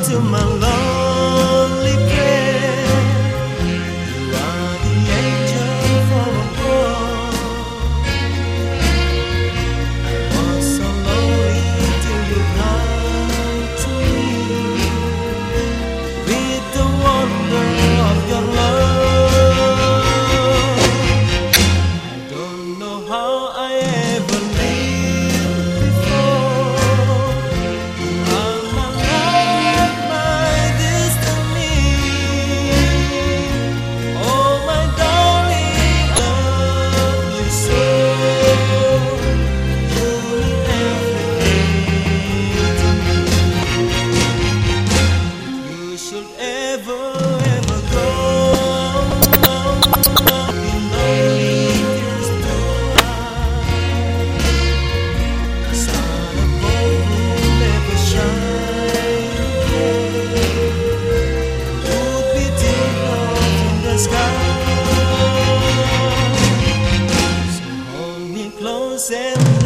to my lonely prayer. You are the angel from above. I was so lonely till you come to me with the wonder of your love. I don't know how I ever lived before. You are my life, my destiny. Oh, my darling, lovely soul, you mean everything to me. If you should ever go, be lonely just to hide. Star above will never shine again. Would be dimmer from the sky. So hold me close and